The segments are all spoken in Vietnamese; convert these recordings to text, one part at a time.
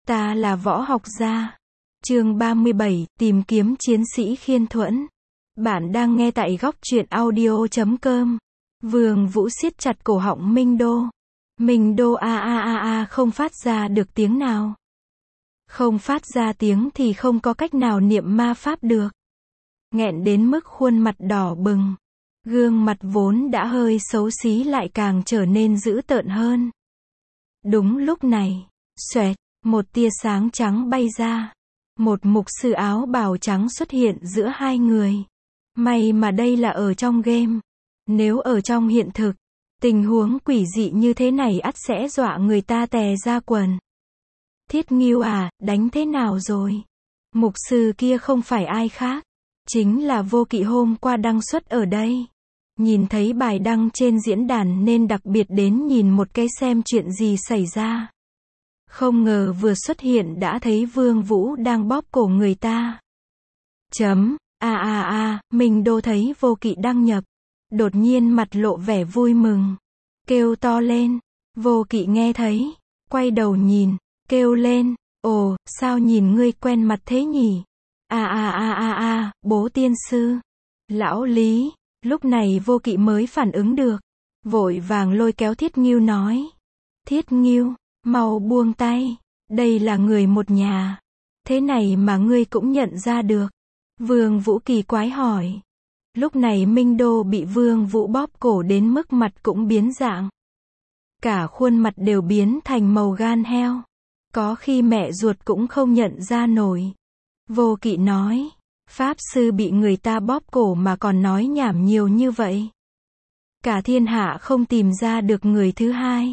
Ta là võ học gia. Chương 37, tìm kiếm chiến sĩ khiên thuẫn. Bạn đang nghe tại góc truyện audio.com. Vương Vũ siết chặt cổ họng Minh Đô. Minh Đô không phát ra được tiếng nào. Không phát ra tiếng thì không có cách nào niệm ma pháp được. Nghẹn đến mức khuôn mặt đỏ bừng. Gương mặt vốn đã hơi xấu xí lại càng trở nên dữ tợn hơn. Đúng lúc này, xoẹt, một tia sáng trắng bay ra. Một mục sư áo bào trắng xuất hiện giữa hai người. May mà đây là ở trong game. Nếu ở trong hiện thực, tình huống quỷ dị như thế này ắt sẽ dọa người ta tè ra quần. Thiết Ngưu à, đánh thế nào rồi? Mục sư kia không phải ai khác. Chính là Vô Kỵ hôm qua đăng xuất ở đây. Nhìn thấy bài đăng trên diễn đàn nên đặc biệt đến nhìn một cái xem chuyện gì xảy ra. Không ngờ vừa xuất hiện đã thấy Vương Vũ đang bóp cổ người ta. Minh Đô thấy Vô Kỵ đăng nhập. Đột nhiên mặt lộ vẻ vui mừng. Kêu to lên. Vô Kỵ nghe thấy. Quay đầu nhìn. Kêu lên. Ồ, sao nhìn ngươi quen mặt thế nhỉ? Bố tiên sư. Lão Lý. Lúc này Vô Kỵ mới phản ứng được. Vội vàng lôi kéo Thiết Ngưu nói. Thiết Ngưu, mau buông tay. Đây là người một nhà. Thế này mà ngươi cũng nhận ra được. Vương Vũ kỳ quái hỏi. Lúc này Minh Đô bị Vương Vũ bóp cổ đến mức mặt cũng biến dạng. Cả khuôn mặt đều biến thành màu gan heo. Có khi mẹ ruột cũng không nhận ra nổi. Vô Kỵ nói. Pháp sư bị người ta bóp cổ mà còn nói nhảm nhiều như vậy. Cả thiên hạ không tìm ra được người thứ hai.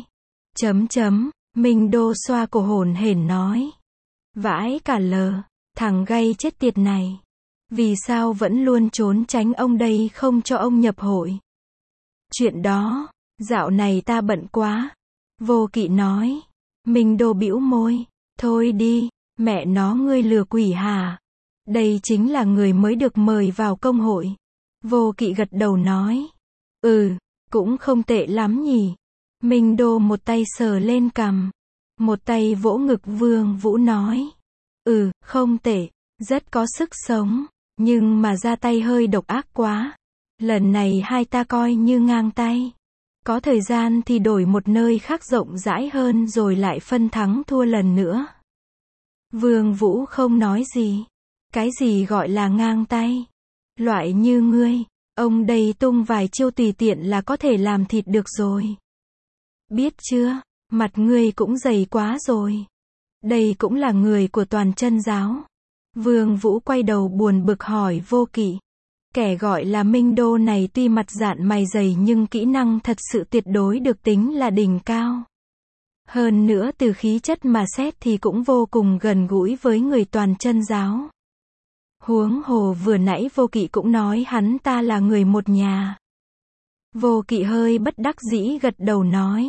Minh Đô xoa cổ hổn hển nói. Vãi cả lờ, thằng gay chết tiệt này. Vì sao vẫn luôn trốn tránh ông đây không cho ông nhập hội? Chuyện đó, dạo này ta bận quá. Vô Kỵ nói. Minh Đô bĩu môi. Thôi đi, mẹ nó ngươi lừa quỷ hả? Đây chính là người mới được mời vào công hội. Vô Kỵ gật đầu nói. Cũng không tệ lắm nhỉ. Minh Đô một tay sờ lên cằm. Một tay vỗ ngực Vương Vũ nói. Không tệ. Rất có sức sống. Nhưng mà ra tay hơi độc ác quá. Lần này hai ta coi như ngang tay. Có thời gian thì đổi một nơi khác rộng rãi hơn rồi lại phân thắng thua lần nữa. Vương Vũ không nói gì. Cái gì gọi là ngang tay? Loại như ngươi, ông đây tung vài chiêu tùy tiện là có thể làm thịt được rồi. Biết chưa, mặt ngươi cũng dày quá rồi. Đây cũng là người của Toàn Chân giáo. Vương Vũ quay đầu buồn bực hỏi Vô Kỵ. Kẻ gọi là Minh Đô này tuy mặt dạn mày dày nhưng kỹ năng thật sự tuyệt đối được tính là đỉnh cao. Hơn nữa từ khí chất mà xét thì cũng vô cùng gần gũi với người Toàn Chân giáo. Huống hồ vừa nãy Vô Kỵ cũng nói hắn ta là người một nhà. Vô Kỵ hơi bất đắc dĩ gật đầu nói.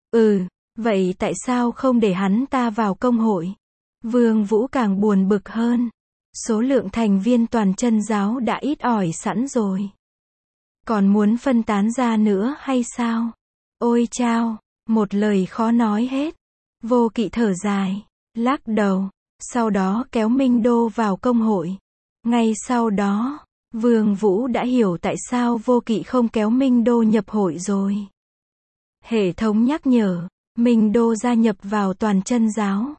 Vậy tại sao không để hắn ta vào công hội? Vương Vũ càng buồn bực hơn. Số lượng thành viên Toàn Chân giáo đã ít ỏi sẵn rồi. Còn muốn phân tán ra nữa hay sao? Ôi chao, một lời khó nói hết. Vô Kỵ thở dài, lắc đầu, sau đó kéo Minh Đô vào công hội. Ngay sau đó, Vương Vũ đã hiểu tại sao Vô Kỵ không kéo Minh Đô nhập hội rồi. Hệ thống nhắc nhở, Minh Đô gia nhập vào Toàn Chân giáo.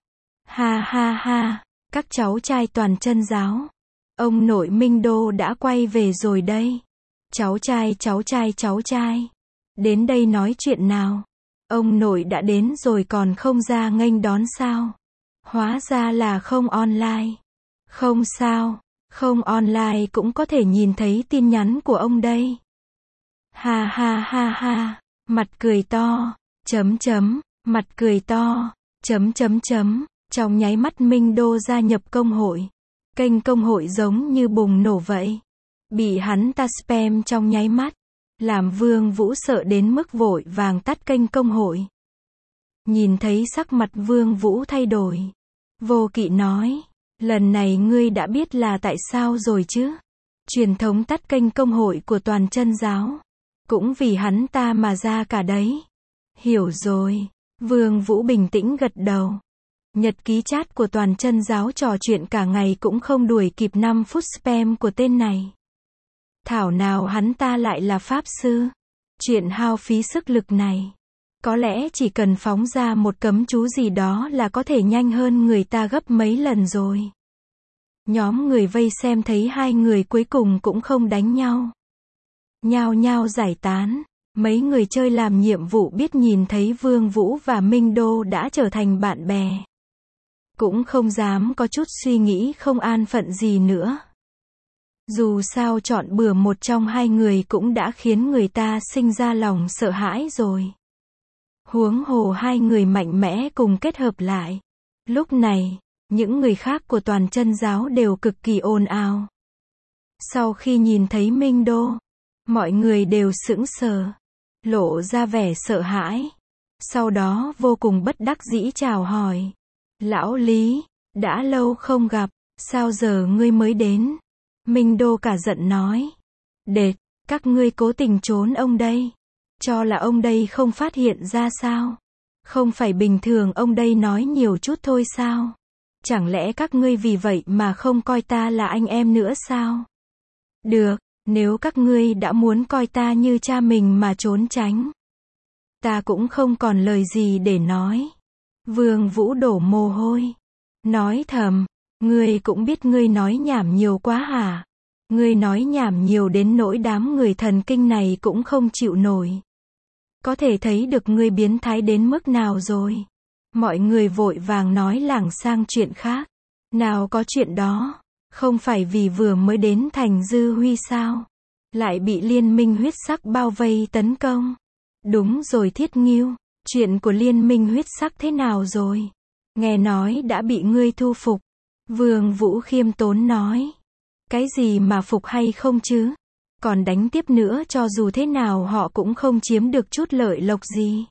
Các cháu trai Toàn Chân giáo. Ông nội Minh Đô đã quay về rồi đây. Cháu trai. Đến đây nói chuyện nào. Ông nội đã đến rồi còn không ra nghênh đón sao? Hóa ra là không online. Không sao. Không online cũng có thể nhìn thấy tin nhắn của ông đây. Mặt cười to. Mặt cười to. Trong nháy mắt Minh Đô gia nhập công hội. Kênh công hội giống như bùng nổ vậy. Bị hắn ta spam trong nháy mắt. Làm Vương Vũ sợ đến mức vội vàng tắt kênh công hội. Nhìn thấy sắc mặt Vương Vũ thay đổi. Vô Kỵ nói. Lần này ngươi đã biết là tại sao rồi chứ? Truyền thống tắt kênh công hội của Toàn Chân giáo. Cũng vì hắn ta mà ra cả đấy. Hiểu rồi. Vương Vũ bình tĩnh gật đầu. Nhật ký chat của toàn chân giáo trò chuyện cả ngày cũng không đuổi kịp 5 phút spam của tên này. Thảo nào hắn ta lại là pháp sư. Chuyện hao phí sức lực này. Có lẽ chỉ cần phóng ra một cấm chú gì đó là có thể nhanh hơn người ta gấp mấy lần rồi. Nhóm người vây xem thấy hai người cuối cùng cũng không đánh nhau. Nhao nhao giải tán. Mấy người chơi làm nhiệm vụ biết nhìn thấy Vương Vũ và Minh Đô đã trở thành bạn bè. Cũng không dám có chút suy nghĩ không an phận gì nữa. Dù sao chọn bừa một trong hai người cũng đã khiến người ta sinh ra lòng sợ hãi rồi. Huống hồ hai người mạnh mẽ cùng kết hợp lại. Lúc này, những người khác của toàn chân giáo đều cực kỳ ồn ào. Sau khi nhìn thấy Minh Đô, mọi người đều sững sờ, lộ ra vẻ sợ hãi. Sau đó vô cùng bất đắc dĩ chào hỏi. Lão Lý, đã lâu không gặp, sao giờ ngươi mới đến? Minh Đô cả giận nói. Đệt, các ngươi cố tình trốn ông đây. Cho là ông đây không phát hiện ra sao? Không phải bình thường ông đây nói nhiều chút thôi sao? Chẳng lẽ các ngươi vì vậy mà không coi ta là anh em nữa sao? Được, nếu các ngươi đã muốn coi ta như cha mình mà trốn tránh, ta cũng không còn lời gì để nói. Vương Vũ đổ mồ hôi. Nói thầm, ngươi cũng biết ngươi nói nhảm nhiều quá hả? Ngươi nói nhảm nhiều đến nỗi đám người thần kinh này cũng không chịu nổi. Có thể thấy được ngươi biến thái đến mức nào rồi. Mọi người vội vàng nói lảng sang chuyện khác. Nào có chuyện đó. Không phải vì vừa mới đến thành Dư Huy sao? Lại bị liên minh huyết sắc bao vây tấn công. Đúng rồi Thiết Ngưu. Chuyện của liên minh huyết sắc thế nào rồi? Nghe nói đã bị ngươi thu phục. Vương Vũ khiêm tốn nói. Cái gì mà phục hay không chứ? Còn đánh tiếp nữa cho dù thế nào họ cũng không chiếm được chút lợi lộc gì.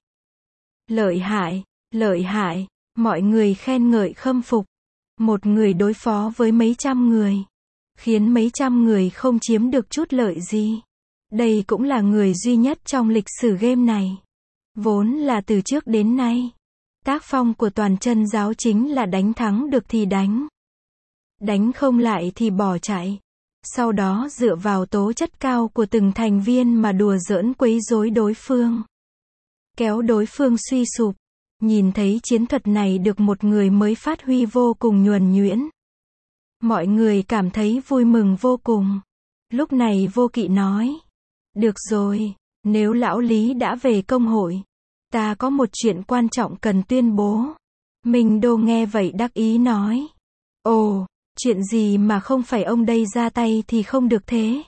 Lợi hại, mọi người khen ngợi khâm phục. Một người đối phó với mấy trăm người. Khiến mấy trăm người không chiếm được chút lợi gì. Đây cũng là người duy nhất trong lịch sử game này. Vốn là từ trước đến nay. Tác phong của toàn chân giáo chính là đánh thắng được thì đánh. Đánh không lại thì bỏ chạy. Sau đó dựa vào tố chất cao của từng thành viên mà đùa giỡn quấy rối đối phương. Kéo đối phương suy sụp. Nhìn thấy chiến thuật này được một người mới phát huy vô cùng nhuần nhuyễn. Mọi người cảm thấy vui mừng vô cùng. Lúc này Vô Kỵ nói. Được rồi, nếu lão Lý đã về công hội, ta có một chuyện quan trọng cần tuyên bố. Minh Đô nghe vậy đắc ý nói. Ồ, chuyện gì mà không phải ông đây ra tay thì không được thế?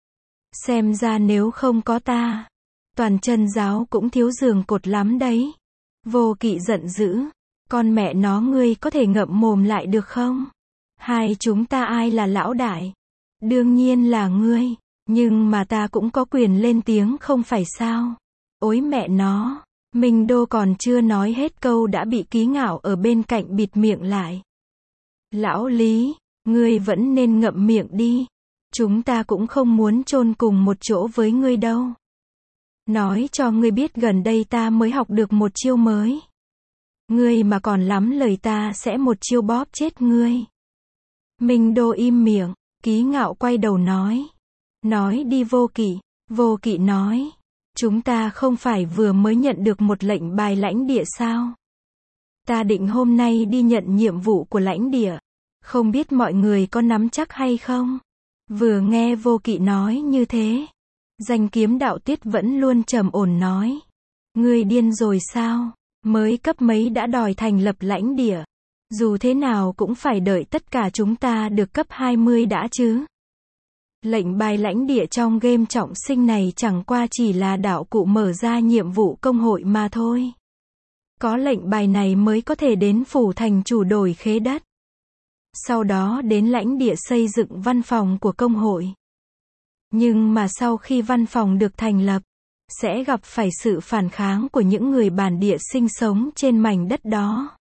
Xem ra nếu không có ta, toàn chân giáo cũng thiếu giường cột lắm đấy. Vô Kỵ giận dữ. Con mẹ nó ngươi có thể ngậm mồm lại được không? Hai chúng ta ai là lão đại? Đương nhiên là ngươi. Nhưng mà ta cũng có quyền lên tiếng không phải sao? Ối mẹ nó. Minh Đô còn chưa nói hết câu đã bị Ký Ngạo ở bên cạnh bịt miệng lại. Lão Lý, ngươi vẫn nên ngậm miệng đi. Chúng ta cũng không muốn chôn cùng một chỗ với ngươi đâu. Nói cho ngươi biết gần đây ta mới học được một chiêu mới. Ngươi mà còn lắm lời ta sẽ một chiêu bóp chết ngươi. Minh Đô im miệng, Ký Ngạo quay đầu nói. Nói đi Vô Kỵ. Vô Kỵ nói. Chúng ta không phải vừa mới nhận được một lệnh bài lãnh địa sao? Ta định hôm nay đi nhận nhiệm vụ của lãnh địa. Không biết mọi người có nắm chắc hay không? Vừa nghe Vô Kỵ nói như thế, Danh Kiếm Đạo Tuyết vẫn luôn trầm ổn nói. Ngươi điên rồi sao? Mới cấp mấy đã đòi thành lập lãnh địa. Dù thế nào cũng phải đợi tất cả chúng ta được cấp 20 đã chứ. Lệnh bài lãnh địa trong game trọng sinh này chẳng qua chỉ là đạo cụ mở ra nhiệm vụ công hội mà thôi. Có lệnh bài này mới có thể đến phủ thành chủ đổi khế đất. Sau đó đến lãnh địa xây dựng văn phòng của công hội. Nhưng mà sau khi văn phòng được thành lập, sẽ gặp phải sự phản kháng của những người bản địa sinh sống trên mảnh đất đó.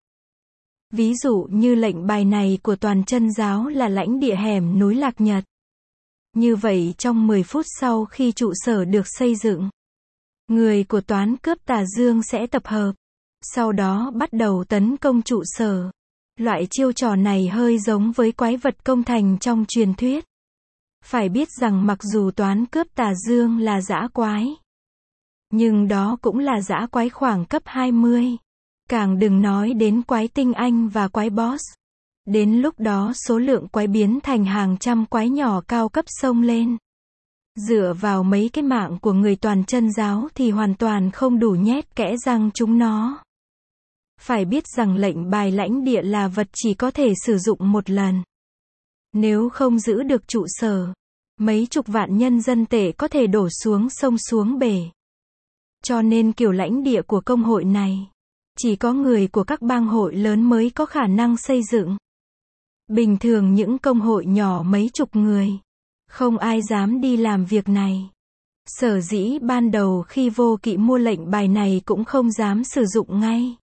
Ví dụ như lệnh bài này của toàn chân giáo là lãnh địa hẻm núi Lạc Nhật. Như vậy trong 10 phút sau khi trụ sở được xây dựng, người của toán cướp Tà Dương sẽ tập hợp. Sau đó bắt đầu tấn công trụ sở. Loại chiêu trò này hơi giống với quái vật công thành trong truyền thuyết. Phải biết rằng mặc dù toán cướp tà dương là dã quái, nhưng đó cũng là dã quái khoảng cấp 20. Càng đừng nói đến quái tinh anh và quái boss. Đến lúc đó số lượng quái biến thành hàng trăm quái nhỏ cao cấp xông lên. Dựa vào mấy cái mạng của người toàn chân giáo thì hoàn toàn không đủ nhét kẽ răng chúng nó. Phải biết rằng lệnh bài lãnh địa là vật chỉ có thể sử dụng một lần. Nếu không giữ được trụ sở, mấy chục vạn nhân dân tệ có thể đổ xuống sông xuống bể. Cho nên kiểu lãnh địa của công hội này, chỉ có người của các bang hội lớn mới có khả năng xây dựng. Bình thường những công hội nhỏ mấy chục người, không ai dám đi làm việc này. Sở dĩ ban đầu khi Vô Kỵ mua lệnh bài này cũng không dám sử dụng ngay.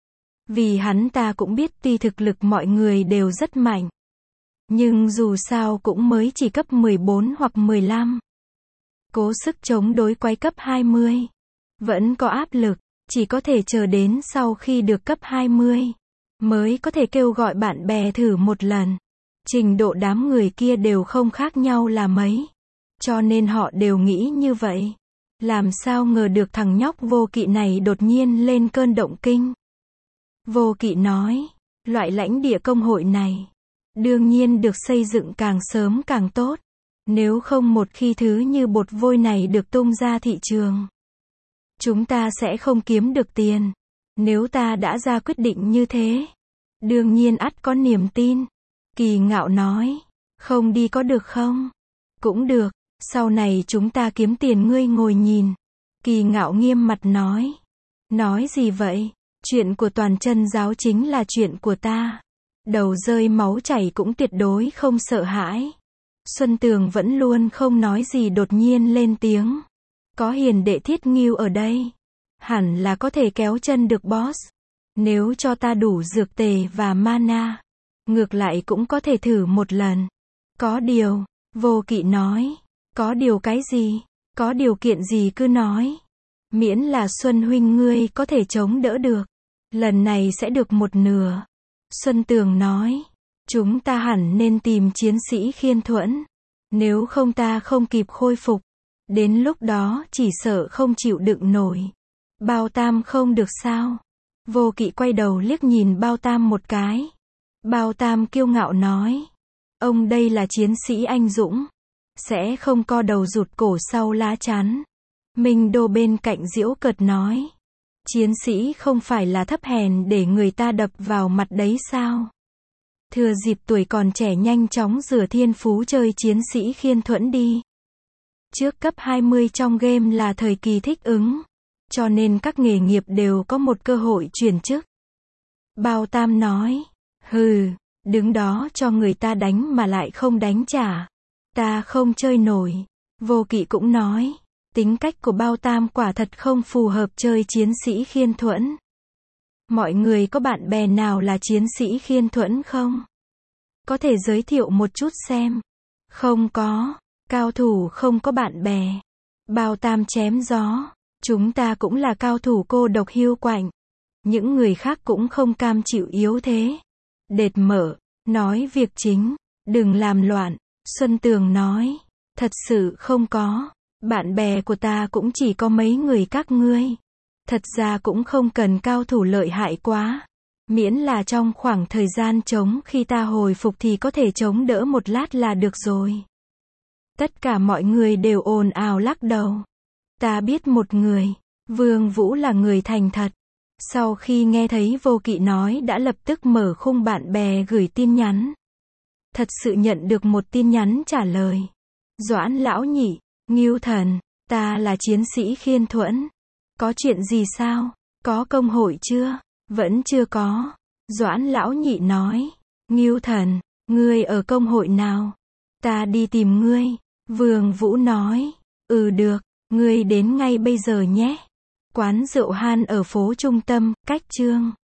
Vì hắn ta cũng biết tuy thực lực mọi người đều rất mạnh, nhưng dù sao cũng mới chỉ cấp 14 hoặc 15. Cố sức chống đối quái cấp 20. Vẫn có áp lực, chỉ có thể chờ đến sau khi được cấp 20, mới có thể kêu gọi bạn bè thử một lần. Trình độ đám người kia đều không khác nhau là mấy. Cho nên họ đều nghĩ như vậy. Làm sao ngờ được thằng nhóc Vô Kỵ này đột nhiên lên cơn động kinh. Vô Kỵ nói, loại lãnh địa công hội này, đương nhiên được xây dựng càng sớm càng tốt. Nếu không một khi thứ như bột vôi này được tung ra thị trường, chúng ta sẽ không kiếm được tiền. Nếu ta đã ra quyết định như thế, đương nhiên ắt có niềm tin. Kỳ Ngạo nói, không đi có được không? Cũng được, sau này chúng ta kiếm tiền ngươi ngồi nhìn. Kỳ Ngạo nghiêm mặt nói. Nói gì vậy? Chuyện của toàn chân giáo chính là chuyện của ta. Đầu rơi máu chảy cũng tuyệt đối không sợ hãi. Xuân Tường vẫn luôn không nói gì đột nhiên lên tiếng. Có hiền đệ Thiết Ngưu ở đây, hẳn là có thể kéo chân được boss. Nếu cho ta đủ dược tề và mana, ngược lại cũng có thể thử một lần. Có điều, Vô Kỵ nói, có điều cái gì? Có điều kiện gì cứ nói. Miễn là Xuân huynh ngươi có thể chống đỡ được, lần này sẽ được một nửa. Xuân Tường nói, chúng ta hẳn nên tìm chiến sĩ khiên thuẫn. Nếu không ta không kịp khôi phục. Đến lúc đó chỉ sợ không chịu đựng nổi. Bao Tam không được sao? Vô Kỵ quay đầu liếc nhìn Bao Tam một cái. Bao Tam kiêu ngạo nói, ông đây là chiến sĩ anh dũng, sẽ không co đầu rụt cổ sau lá chắn. Minh Đô bên cạnh giễu cợt nói, chiến sĩ không phải là thấp hèn để người ta đập vào mặt đấy sao? Thừa dịp tuổi còn trẻ nhanh chóng rửa thiên phú chơi chiến sĩ khiên thuẫn đi. Trước cấp 20 trong game là thời kỳ thích ứng, cho nên các nghề nghiệp đều có một cơ hội chuyển chức. Bao Tam nói, hừ, đứng đó cho người ta đánh mà lại không đánh trả. Ta không chơi nổi. Vô Kỵ cũng nói, tính cách của Bao Tam quả thật không phù hợp chơi chiến sĩ khiên thuẫn. Mọi người có bạn bè nào là chiến sĩ khiên thuẫn không? Có thể giới thiệu một chút xem. Không có, cao thủ không có bạn bè. Bao Tam chém gió, chúng ta cũng là cao thủ cô độc hiu quạnh. Những người khác cũng không cam chịu yếu thế. Đệt mở, nói việc chính, đừng làm loạn. Xuân Tường nói, thật sự không có. Bạn bè của ta cũng chỉ có mấy người các ngươi. Thật ra cũng không cần cao thủ lợi hại quá. Miễn là trong khoảng thời gian trống khi ta hồi phục thì có thể chống đỡ một lát là được rồi. Tất cả mọi người đều ồn ào lắc đầu. Ta biết một người, Vương Vũ là người thành thật. Sau khi nghe thấy Vô Kỵ nói đã lập tức mở khung bạn bè gửi tin nhắn. Thật sự nhận được một tin nhắn trả lời. Doãn lão nhị, Ngưu thần, ta là chiến sĩ khiên thuẫn. Có chuyện gì sao? Có công hội chưa? Vẫn chưa có. Doãn lão nhị nói, Ngưu thần, ngươi ở công hội nào? Ta đi tìm ngươi. Vương Vũ nói, được, ngươi đến ngay bây giờ nhé. Quán rượu Han ở phố trung tâm, cách Chương